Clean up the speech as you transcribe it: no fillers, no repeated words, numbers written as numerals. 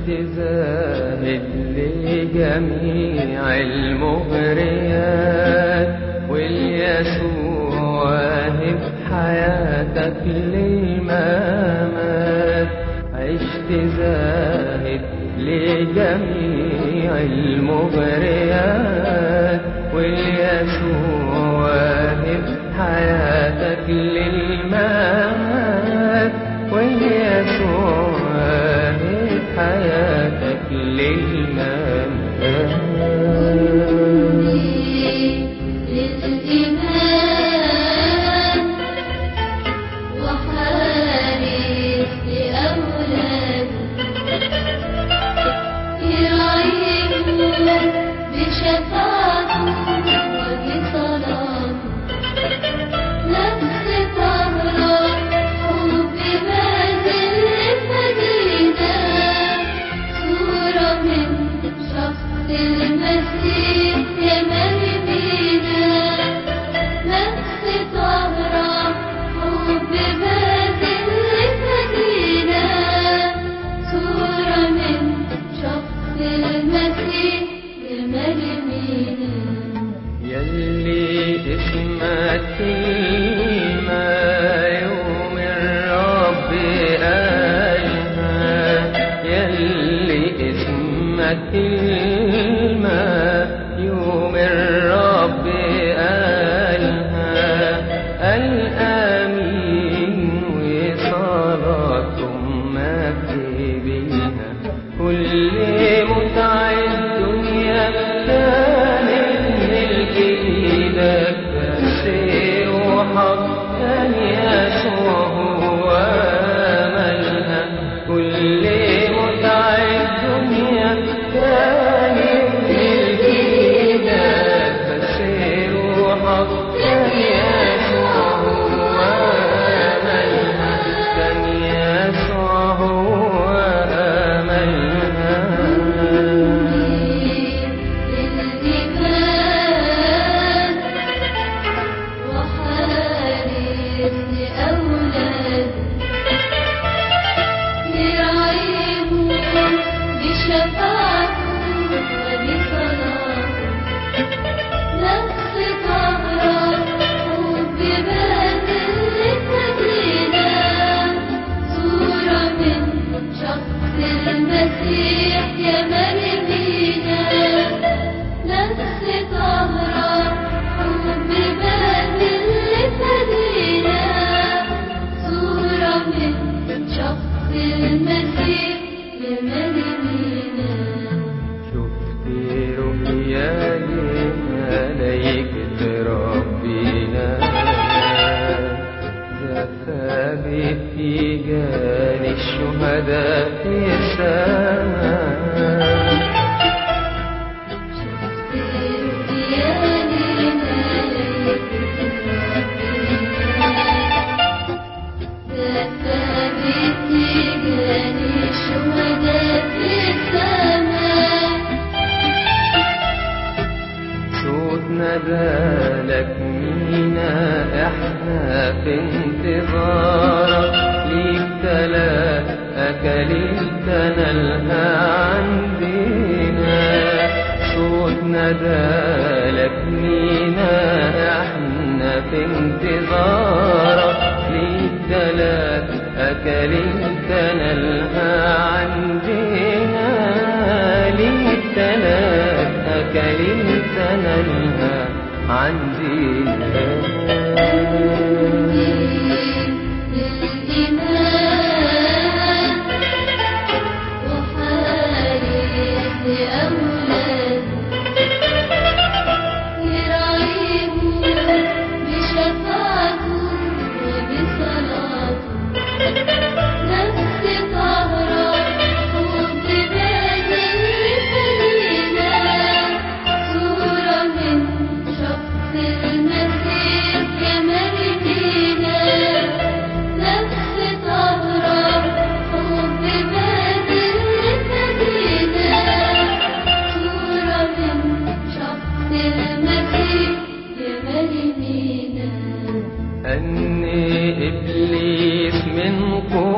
عشت زاهد لجميع المغريات، واليسوع واهب حياتك للممات. عشت زاهد لجميع المغريات، واليسوع واهب حياتك للممات، واليسوع واهب حياتك للممات. يلي اسمك كلمة يوم الرب قالها، يلي اسمك كلمة يوم الرب قالها، الآمين وصلاتكم مكتبيها. كل متع الدنيا كانت ملك ايدك، بس وحقا يسوع هو املها. كل متع الدنيا كانت ملك ايدك، بس وحقا يسوع هو املها. كان يسوع هو املها. شفت رؤيا لملايكة ربنا، ذهب اتجاه الشهداء في السماء. ندالك مينا احنا في انتظارك، ليك تلات اكاليل تنالها عندنا. صوت ندالك مينا احنا في انتظارك، ليك تلات اكاليل تنالها عندنا. ليك تلات اكاليل تنالها عندنا. أني إبليس من قوة